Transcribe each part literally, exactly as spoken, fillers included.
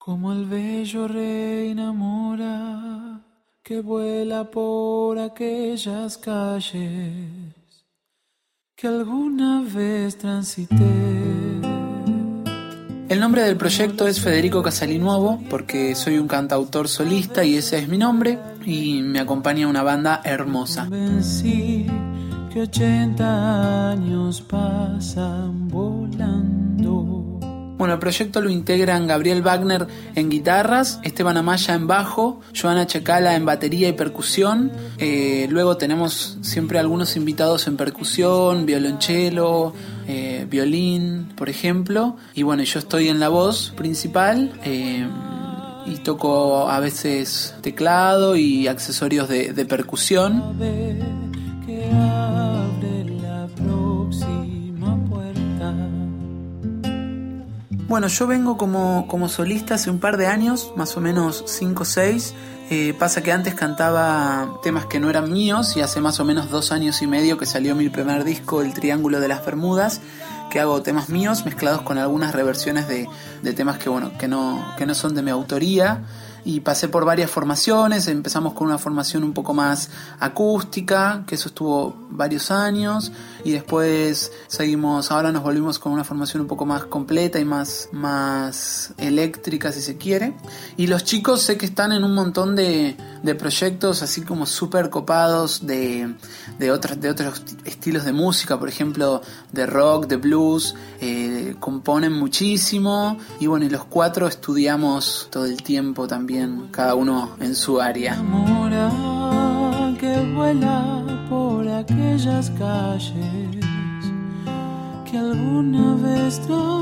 Como el bello reina mora que vuela por aquellas calles que alguna vez transité. El nombre del proyecto es Federico Casalinuovo porque soy un cantautor solista y ese es mi nombre, y me acompaña una banda hermosa. Convencí que ochenta años pasan volando. Bueno, el proyecto lo integran Gabriel Wagner en guitarras, Esteban Amaya en bajo, Joana Checala en batería y percusión. Eh, luego tenemos siempre algunos invitados en percusión, violonchelo, eh, violín, por ejemplo. Y bueno, yo estoy en la voz principal eh, y toco a veces teclado y accesorios de, de percusión. Que abre la próxima puerta. Bueno, yo vengo como, como solista hace un par de años, más o menos cinco o seis. Eh, pasa que antes cantaba temas que no eran míos y hace más o menos dos años y medio que salió mi primer disco, El Triángulo de las Bermudas, que hago temas míos mezclados con algunas reversiones de, de temas que, bueno, que, no, que no son de mi autoría. Y pasé por varias formaciones. Empezamos con una formación un poco más acústica, que eso estuvo varios años, y después seguimos, ahora nos volvimos con una formación un poco más completa y más, más eléctrica, si se quiere. Y los chicos sé que están en un montón de, de proyectos así como súper copados de, de, otros, de otros estilos de música, por ejemplo de rock, de blues, eh, componen muchísimo, y bueno, y los cuatro estudiamos todo el tiempo también, cada uno en su área. Mora que vuela por aquellas calles que alguna vez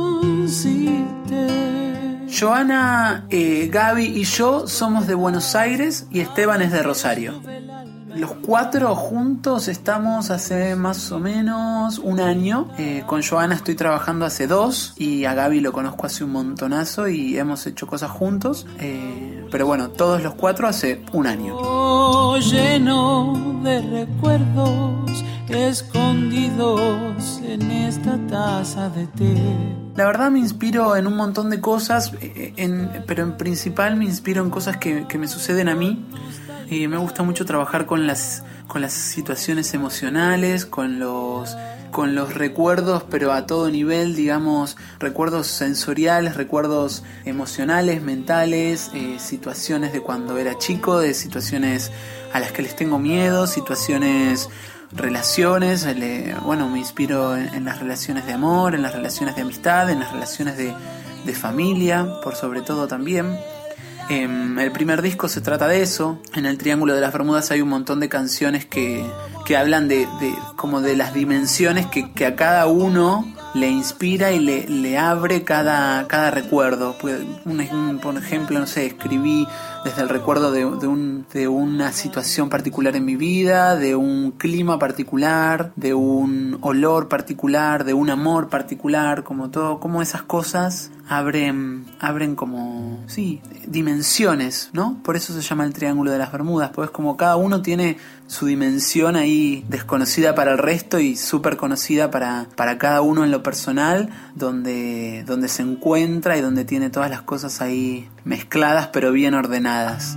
transité. Joana, eh, Gaby y yo somos de Buenos Aires y Esteban es de Rosario. Los cuatro juntos estamos hace más o menos un año. Eh, con Joana estoy trabajando hace dos y a Gaby lo conozco hace un montonazo y hemos hecho cosas juntos. Eh, pero bueno, todos los cuatro hace un año. Oh, lleno de recuerdos escondidos en esta taza de té. La verdad me inspiro en un montón de cosas, en, pero en principal me inspiro en cosas que, que me suceden a mí. Y me gusta mucho trabajar con las, con las situaciones emocionales, con los, con los recuerdos, pero a todo nivel, digamos, recuerdos sensoriales, recuerdos emocionales, mentales, eh, situaciones de cuando era chico, de situaciones a las que les tengo miedo, situaciones, relaciones, eh, bueno, me inspiro en, en las relaciones de amor, en las relaciones de amistad, en las relaciones de, de familia, por sobre todo también. Eh, el primer disco se trata de eso. En El Triángulo de las Bermudas hay un montón de canciones que, que hablan de, de como de las dimensiones que, que a cada uno le inspira y le, le abre cada, cada recuerdo. Un, un, por ejemplo, no sé, escribí desde el recuerdo de, de, un, de una situación particular en mi vida, de un clima particular, de un olor particular, de un amor particular, como todo, como esas cosas abren, abren como, sí, dimensiones, ¿no? Por eso se llama El Triángulo de las Bermudas, porque es como cada uno tiene su dimensión ahí desconocida para el resto y súper conocida para, para cada uno en lo personal, donde, donde se encuentra y donde tiene todas las cosas ahí mezcladas pero bien ordenadas.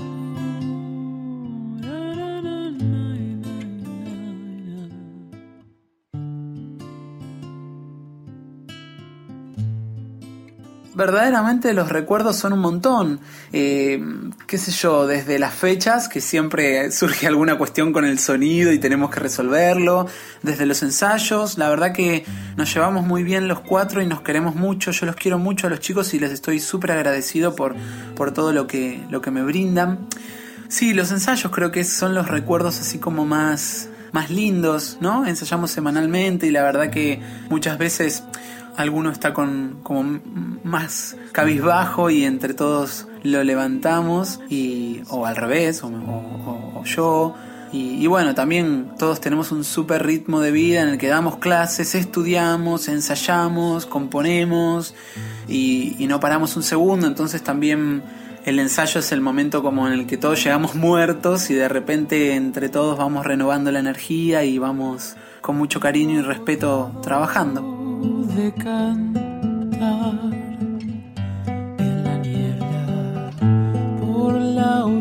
Verdaderamente los recuerdos son un montón, eh, qué sé yo, desde las fechas, que siempre surge alguna cuestión con el sonido y tenemos que resolverlo, desde los ensayos. La verdad que nos llevamos muy bien los cuatro y nos queremos mucho. Yo los quiero mucho a los chicos y les estoy súper agradecido por, por todo lo que, lo que me brindan. Sí, los ensayos creo que son los recuerdos así como más, más lindos, ¿no? Ensayamos semanalmente y la verdad que muchas veces alguno está con como más cabizbajo y entre todos lo levantamos, y o al revés, o, o, o yo. Y, y bueno, también todos tenemos un súper ritmo de vida en el que damos clases, estudiamos, ensayamos, componemos y, y no paramos un segundo. Entonces también el ensayo es el momento como en el que todos llegamos muertos y de repente entre todos vamos renovando la energía y vamos con mucho cariño y respeto trabajando. De cantar en la nieve.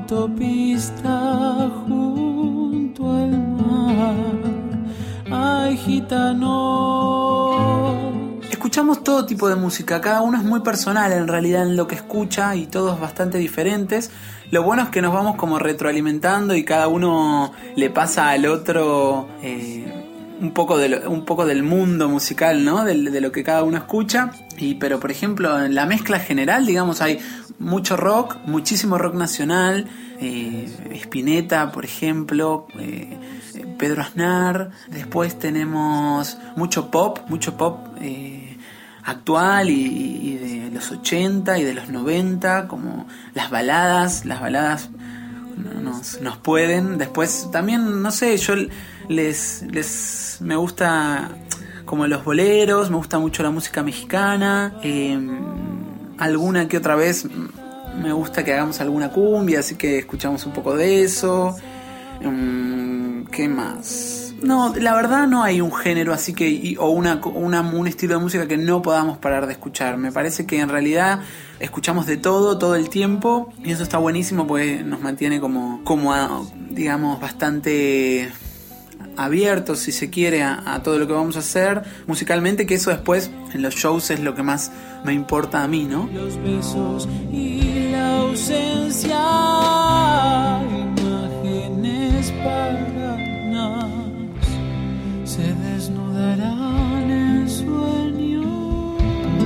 autopista junto al mar hay gitanos. Escuchamos todo tipo de música, cada uno es muy personal en realidad en lo que escucha y todos bastante diferentes. Lo bueno es que nos vamos como retroalimentando y cada uno le pasa al otro eh, un poco de lo, un poco del mundo musical, ¿no? De, de lo que cada uno escucha. Y pero por ejemplo en la mezcla general, digamos, hay mucho rock, muchísimo rock nacional, eh, Spinetta, por ejemplo, eh, Pedro Aznar. Después tenemos mucho pop, mucho pop eh, actual y, y de los ochenta y de los noventa, como las baladas, las baladas nos, nos pueden. Después también, no sé, yo les, les me gusta como los boleros, me gusta mucho la música mexicana, eh, alguna que otra vez me gusta que hagamos alguna cumbia, así que escuchamos un poco de eso. Um, ¿Qué más? No, la verdad no hay un género así que o una, una un estilo de música que no podamos parar de escuchar. Me parece que en realidad escuchamos de todo, todo el tiempo, y eso está buenísimo porque nos mantiene como, como digamos, bastante abiertos, si se quiere, a, a todo lo que vamos a hacer musicalmente, que eso después en los shows es lo que más me importa a mí, ¿no? Los besos y la ausencia, imágenes paganas se desnudarán en sueño.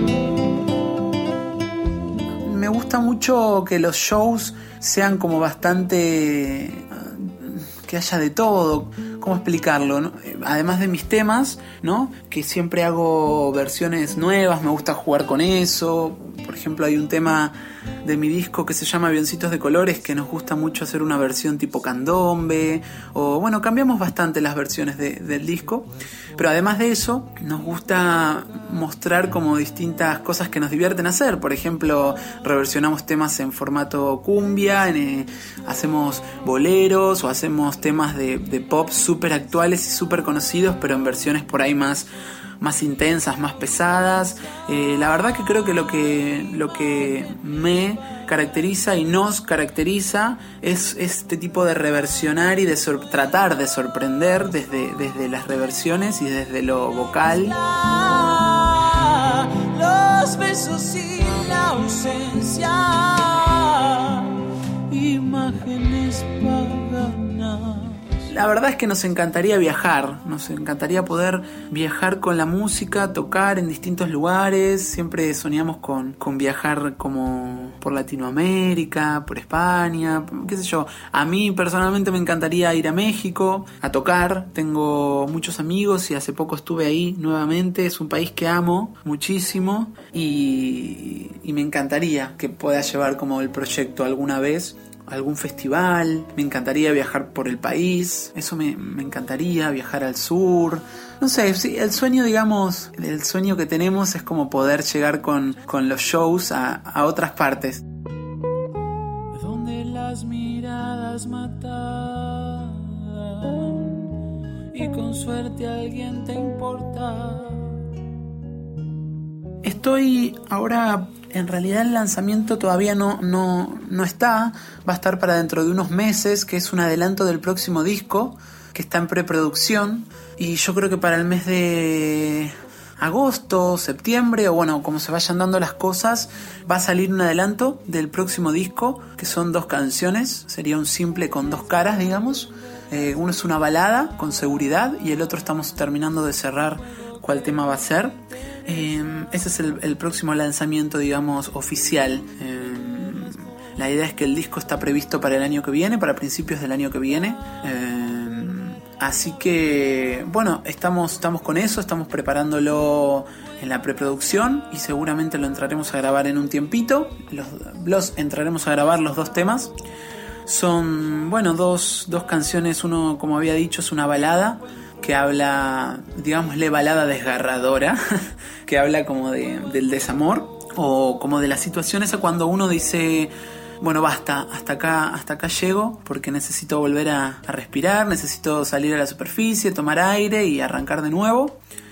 Me gusta mucho que los shows sean como bastante, que haya de todo. ¿Cómo explicarlo? ¿No? Además de mis temas, ¿no? Que siempre hago versiones nuevas, me gusta jugar con eso. Por ejemplo, hay un tema de mi disco que se llama Avioncitos de Colores, que nos gusta mucho hacer una versión tipo candombe. O bueno, cambiamos bastante las versiones de, del disco. Pero además de eso, nos gusta mostrar como distintas cosas que nos divierten hacer. Por ejemplo, reversionamos temas en formato cumbia, en, eh, hacemos boleros o hacemos temas de, de pop súper actuales y súper conocidos, pero en versiones por ahí más, más intensas, más pesadas. Eh, la verdad que creo que lo que, lo que me caracteriza y nos caracteriza es este tipo de reversionar y de sor- tratar de sorprender desde, desde las reversiones y desde lo vocal. Los besos y la ausencia, imágenes paganas. La verdad es que nos encantaría viajar, nos encantaría poder viajar con la música, tocar en distintos lugares. Siempre soñamos con, con viajar como por Latinoamérica, por España, qué sé yo. A mí personalmente me encantaría ir a México a tocar. Tengo muchos amigos y hace poco estuve ahí nuevamente. Es un país que amo muchísimo y, y me encantaría que pueda llevar como el proyecto alguna vez. Algún festival, me encantaría viajar por el país, eso me, me encantaría, viajar al sur. No sé, el sueño, digamos, el sueño que tenemos es como poder llegar con, con los shows a, a otras partes. Donde las miradas matan y con suerte alguien te importa. Estoy ahora, en realidad el lanzamiento todavía no, no, no está, va a estar para dentro de unos meses, que es un adelanto del próximo disco, que está en preproducción, y yo creo que para el mes de agosto, septiembre, o bueno, como se vayan dando las cosas, va a salir un adelanto del próximo disco, que son dos canciones, sería un simple con dos caras, digamos. Eh, uno es una balada, con seguridad, y el otro estamos terminando de cerrar cuál tema va a ser. Eh, ese es el, el próximo lanzamiento, digamos, oficial. Eh, la idea es que el disco está previsto para el año que viene, para principios del año que viene. Eh, así que, bueno, estamos, estamos con eso, estamos preparándolo en la preproducción y seguramente lo entraremos a grabar en un tiempito. Los, los entraremos a grabar los dos temas. Son, bueno, dos, dos canciones. Uno, como había dicho, es una balada que habla, digámosle, balada desgarradora, que habla como de, del desamor o como de la situación esa cuando uno dice, bueno, basta, hasta acá, hasta acá llego porque necesito volver a, a respirar, necesito salir a la superficie, tomar aire y arrancar de nuevo.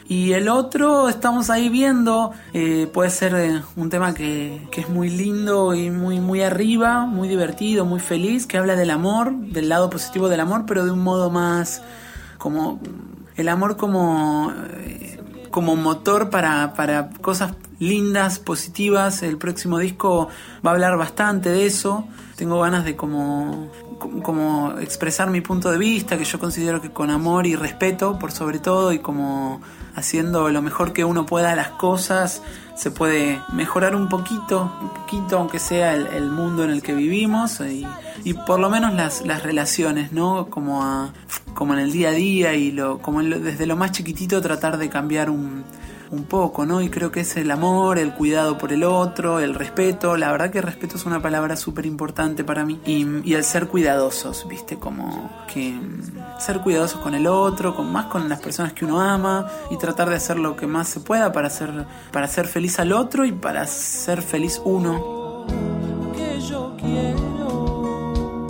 Y el otro estamos ahí viendo, eh, puede ser eh, un tema que, que es muy lindo y muy, muy arriba, muy divertido, muy feliz, que habla del amor, del lado positivo del amor, pero de un modo más como el amor como, eh, como motor para, para cosas lindas, positivas. El próximo disco va a hablar bastante de eso. Tengo ganas de como, como expresar mi punto de vista, que yo considero que con amor y respeto por sobre todo, y como haciendo lo mejor que uno pueda a las cosas, se puede mejorar un poquito, un poquito aunque sea el, el mundo en el que vivimos, y, y por lo menos las, las relaciones, ¿no? Como, a, como en el día a día y lo, como en lo, desde lo más chiquitito tratar de cambiar un, un poco, ¿no? Y creo que es el amor, el cuidado por el otro, el respeto. La verdad que el respeto es una palabra súper importante para mí. Y, y el ser cuidadosos, ¿viste? Como que ser cuidadosos con el otro, con más con las personas que uno ama, y tratar de hacer lo que más se pueda para hacer, para hacer feliz al otro y para ser feliz uno. Que yo quiero.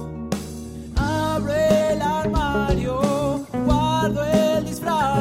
Abre el armario, guardo el disfraz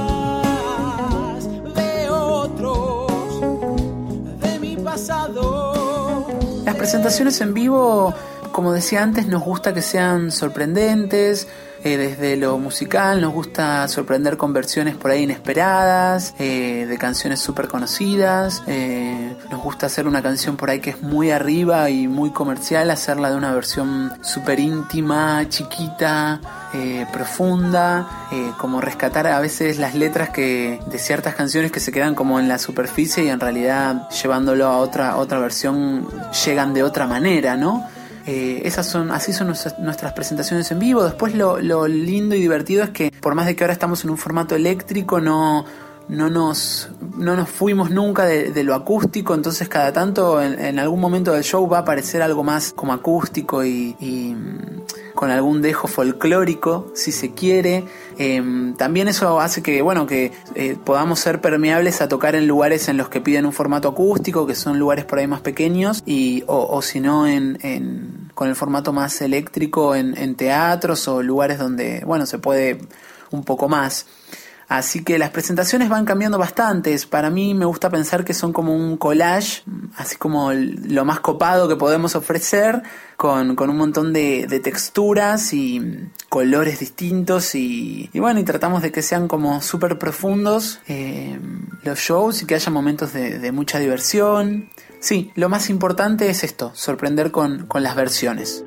de otros, de mi pasado. Las presentaciones en vivo, como decía antes, nos gusta que sean sorprendentes. Eh, desde lo musical nos gusta sorprender con versiones por ahí inesperadas, eh, de canciones súper conocidas. Eh, nos gusta hacer una canción por ahí que es muy arriba y muy comercial, hacerla de una versión súper íntima, chiquita, eh, profunda, eh, como rescatar a veces las letras que de ciertas canciones que se quedan como en la superficie y en realidad llevándolo a otra, otra versión llegan de otra manera, ¿no? Eh, esas son, así son nuestras, nuestras presentaciones en vivo. Después lo, lo lindo y divertido es que por más de que ahora estamos en un formato eléctrico, no, no, nos, no nos fuimos nunca de, de lo acústico. Entonces cada tanto en, en algún momento del show va a aparecer algo más como acústico y, y con algún dejo folclórico, si se quiere. Eh, también eso hace que, bueno, que eh, podamos ser permeables a tocar en lugares en los que piden un formato acústico, que son lugares por ahí más pequeños, y o, o si no en, en con el formato más eléctrico en, en teatros o lugares donde, bueno, se puede un poco más. Así que las presentaciones van cambiando bastantes. Para mí me gusta pensar que son como un collage, así como lo más copado que podemos ofrecer, con, con un montón de, de texturas y colores distintos, y, y bueno, y tratamos de que sean como súper profundos eh, los shows, y que haya momentos de, de mucha diversión. Sí, lo más importante es esto, sorprender con, con las versiones.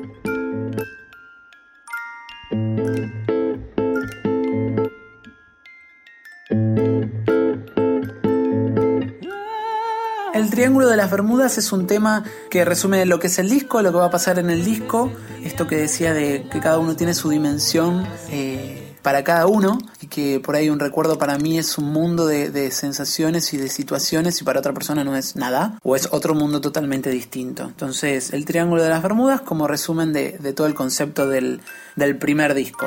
El Triángulo de las Bermudas es un tema que resume lo que es el disco, lo que va a pasar en el disco. Esto que decía de que cada uno tiene su dimensión eh, para cada uno, y que por ahí un recuerdo para mí es un mundo de, de sensaciones y de situaciones, y para otra persona no es nada, o es otro mundo totalmente distinto. Entonces, el Triángulo de las Bermudas como resumen de, de todo el concepto del, del primer disco.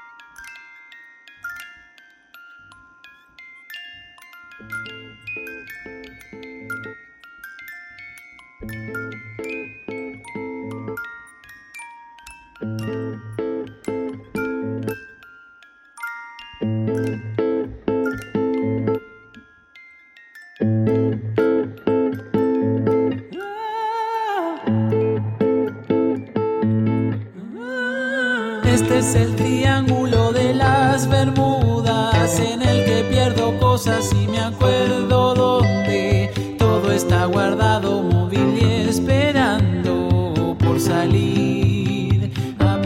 Este es el triángulo de las Bermudas, en el que pierdo cosas y me acuerdo dónde. Todo está guardado, móvil y esperando por salir a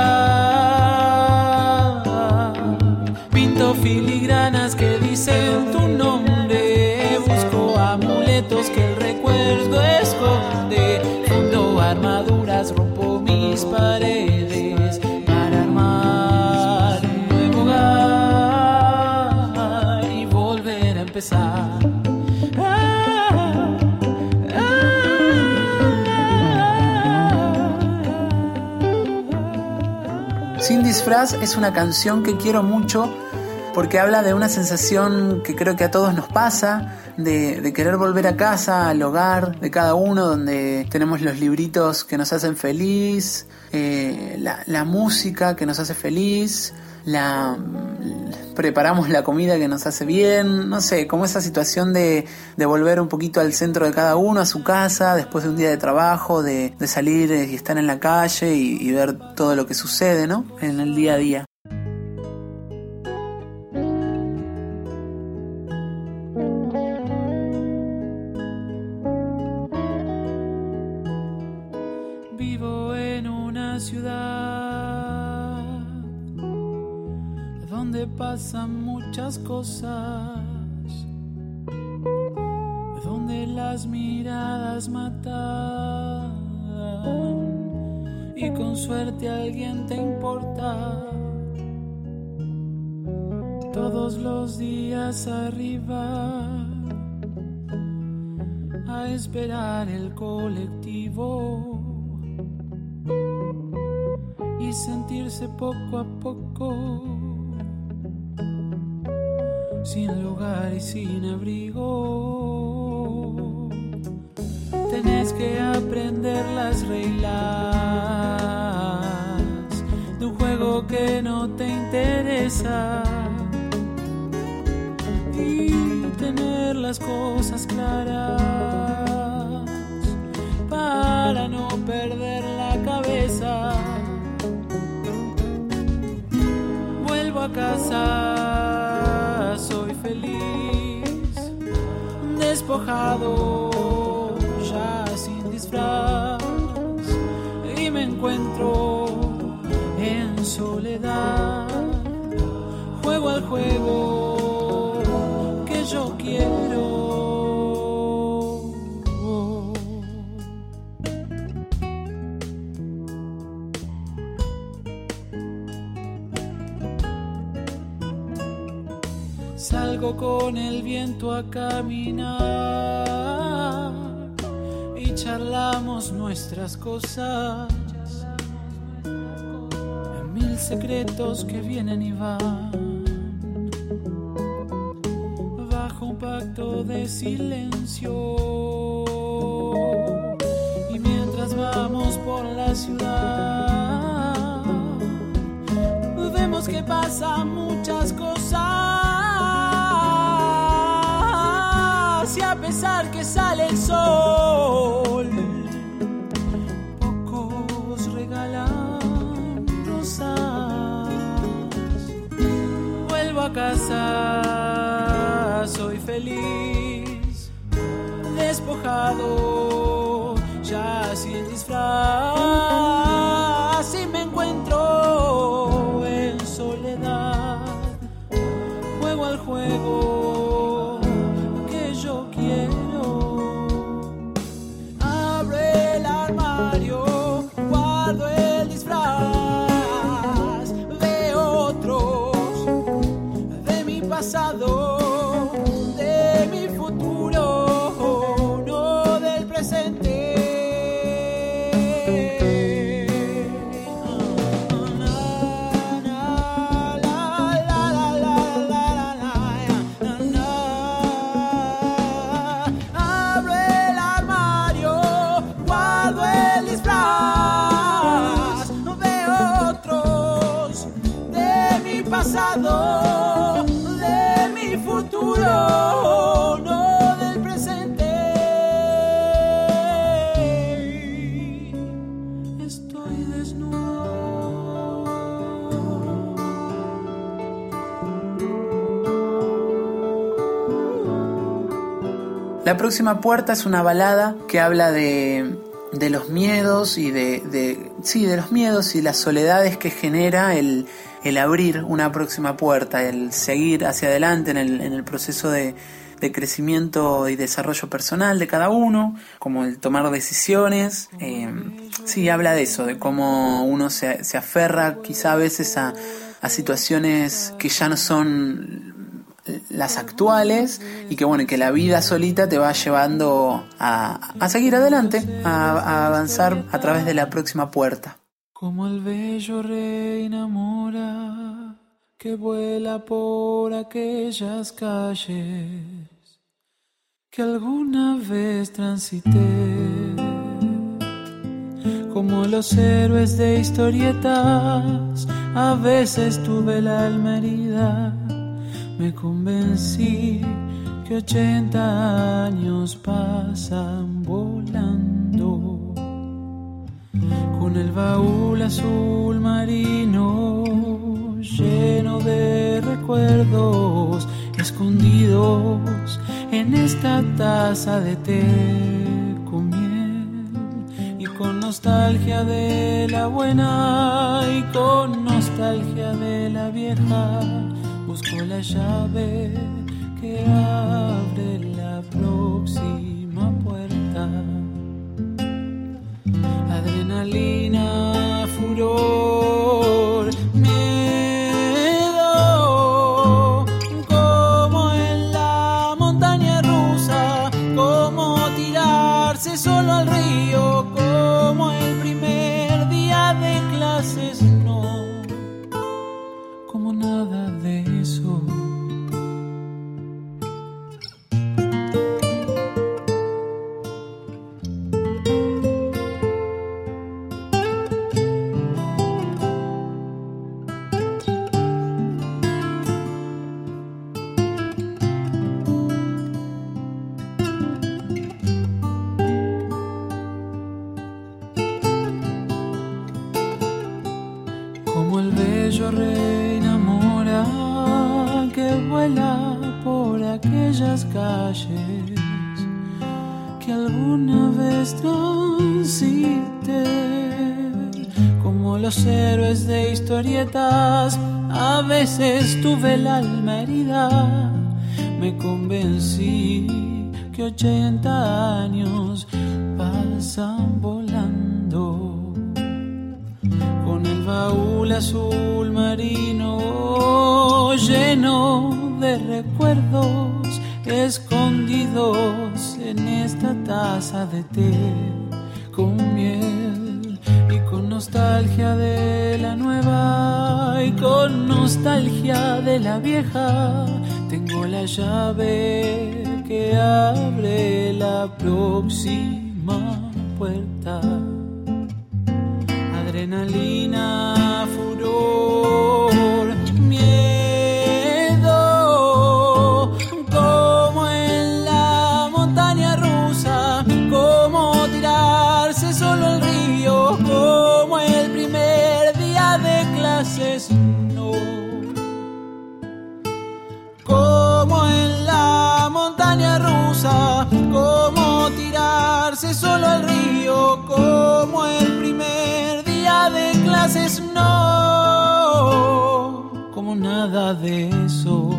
pasear. Pinto filigranas que dicen tu nombre, busco amuletos que el recuerdo esconde. Fundo armaduras, rompo mis paredes para armar un nuevo hogar y volver a empezar. Ah, ah, ah. Sin disfraz es una canción que quiero mucho, porque habla de una sensación que creo que a todos nos pasa, de, de querer volver a casa, al hogar de cada uno, donde tenemos los libritos que nos hacen feliz, eh, la, la música que nos hace feliz, la preparamos la comida que nos hace bien, no sé, como esa situación de, de volver un poquito al centro de cada uno, a su casa, después de un día de trabajo, de, de salir y estar en la calle y, y ver todo lo que sucede, ¿no? En el día a día. Vivo en una ciudad donde pasan muchas cosas, donde las miradas matan y con suerte alguien te importa. Todos los días arriba a esperar el colectivo y sentirse poco a poco sin lugar y sin abrigo. Tenés que aprender las reglas de un juego que no te interesa y tener las cosas claras para no perder la cabeza. Vuelvo a casa, soy feliz, despojado, ya sin disfraz, y me encuentro en soledad. Juego al juego que yo quiero. Salgo con el viento a caminar y charlamos nuestras cosas, mil secretos que vienen y van, bajo un pacto de silencio. Y mientras vamos por la ciudad, vemos que pasan muchas cosas. Y a pesar que sale el sol, pocos regalan rosas. Vuelvo a casa, soy feliz, despojado, ya sin disfraz, y me encuentro en soledad. Juego al juego pasado, de mi futuro, no del presente. Abro el armario, guardo el disfraz, veo otros de mi pasado, no del presente. Estoy desnudo. La próxima puerta es una balada que habla de, de los miedos y de, de sí, de los miedos y las soledades que genera el el abrir una próxima puerta, el seguir hacia adelante en el, en el proceso de, de crecimiento y desarrollo personal de cada uno, como el tomar decisiones. Eh, sí, habla de eso, de cómo uno se, se aferra quizá a veces a, a situaciones que ya no son las actuales y que bueno, que la vida solita te va llevando a, a seguir adelante, a, a avanzar a través de la próxima puerta. Como el bello rey enamora que vuela por aquellas calles que alguna vez transité, como los héroes de historietas A veces tuve la alma herida, me convencí que ochenta años pasan volando. Con el baúl azul marino lleno de recuerdos escondidos en esta taza de té con miel, y con nostalgia de la buena y con nostalgia de la vieja busco la llave que abre la próxima puerta. Adrenalina, furor, miedo, como en la montaña rusa, como tirarse solo al río, como el primer día de clases, no, como nada de eso. Rey enamora que vuela por aquellas calles que alguna vez transité, como los héroes de historietas. A veces tuve el alma herida, me convencí que ochenta años pasan volando. Con el baúl azul marino lleno de recuerdos escondidos en esta taza de té con miel, y con nostalgia de la nueva y con nostalgia de la vieja tengo la llave que abre la próxima puerta. Adrenalina, furor, miedo, como en la montaña rusa, como tirarse solo al río, como el primer día de clases, no, como en la montaña rusa, como tirarse solo al río, como el primer de clases, no, como nada de eso.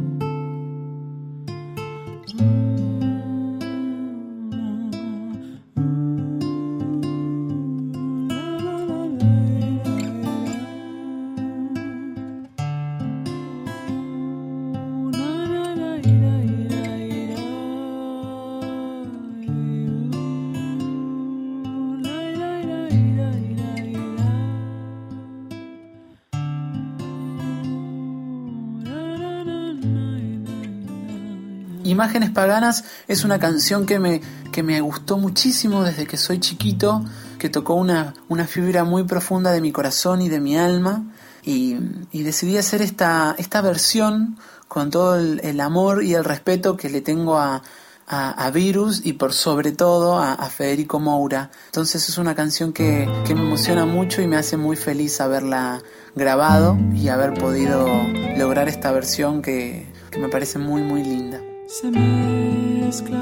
Imágenes Paganas es una canción que me, que me gustó muchísimo desde que soy chiquito, que tocó una, una fibra muy profunda de mi corazón y de mi alma, y, y decidí hacer esta, esta versión con todo el, el amor y el respeto que le tengo a, a, a Virus y por sobre todo a, a Federico Moura. Entonces es una canción que, que me emociona mucho y me hace muy feliz haberla grabado y haber podido lograr esta versión que, que me parece muy muy linda. Se mezclan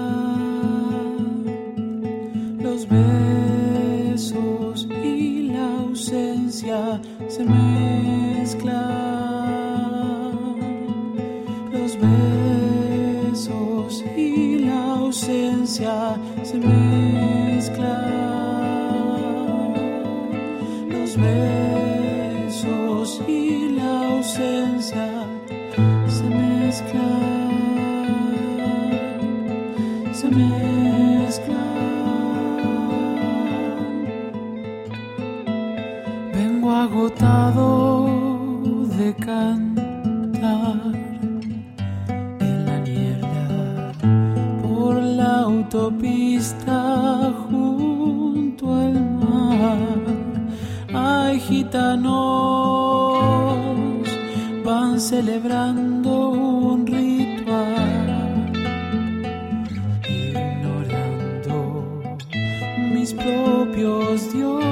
los besos y la ausencia, se mezclan los besos y la ausencia, se mezclan los besos y la ausencia, se mezclan. Se mezclan. Vengo agotado de cantar en la niebla por la autopista junto al mar. Ay, gitano, van celebrando un ritual, ignorando mis propios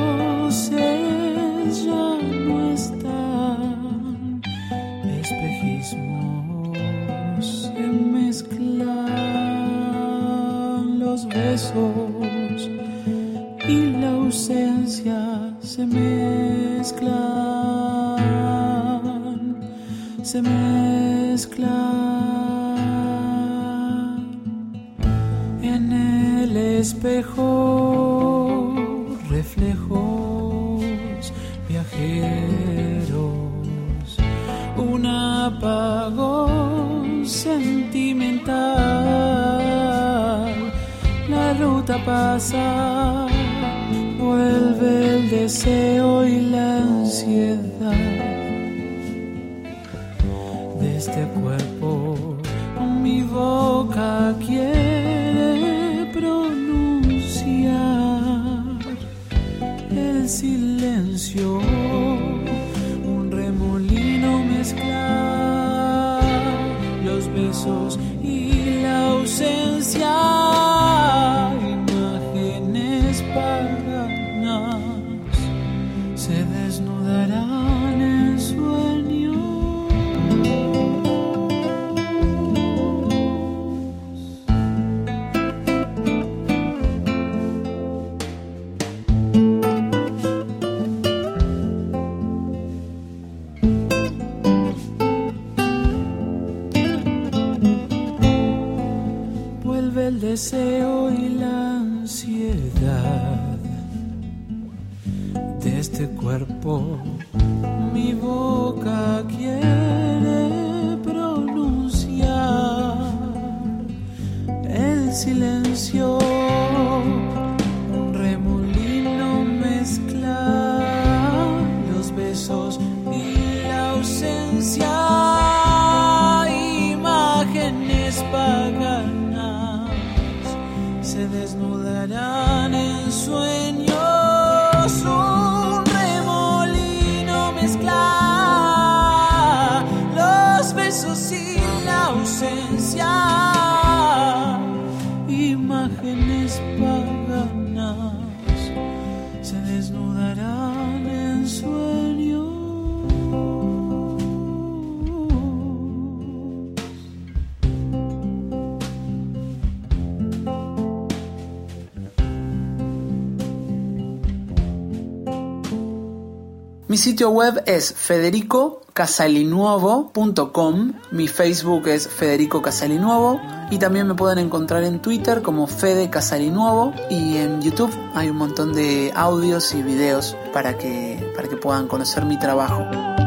dioses ya no están. Espejismos se mezclan, los besos y la ausencia se mezclan, se mezclan. En el espejo reflejos viajeros, un apagón sentimental. La ruta pasa, vuelve el deseo y la ansiedad de este cuerpo. Mi boca quiere pronunciar el silencio, un remolino mezclar los besos y la ausencia. Se desnudarán en sueños. Vuelve el deseo y la ansiedad de este cuerpo. Mi boca quiere pronunciar el silencio, un remolino mezclar los besos y la ausencia. Imágenes paganas se desnudarán en sueños. Un remolino mezcla los besos y la ausencia. Imágenes paganas se desnudarán en sueños. Mi sitio web es federico casalinuovo punto com, mi Facebook es Federico Casalinuovo y también me pueden encontrar en Twitter como Fede Casalinuovo, y en YouTube hay un montón de audios y videos para que, para que puedan conocer mi trabajo.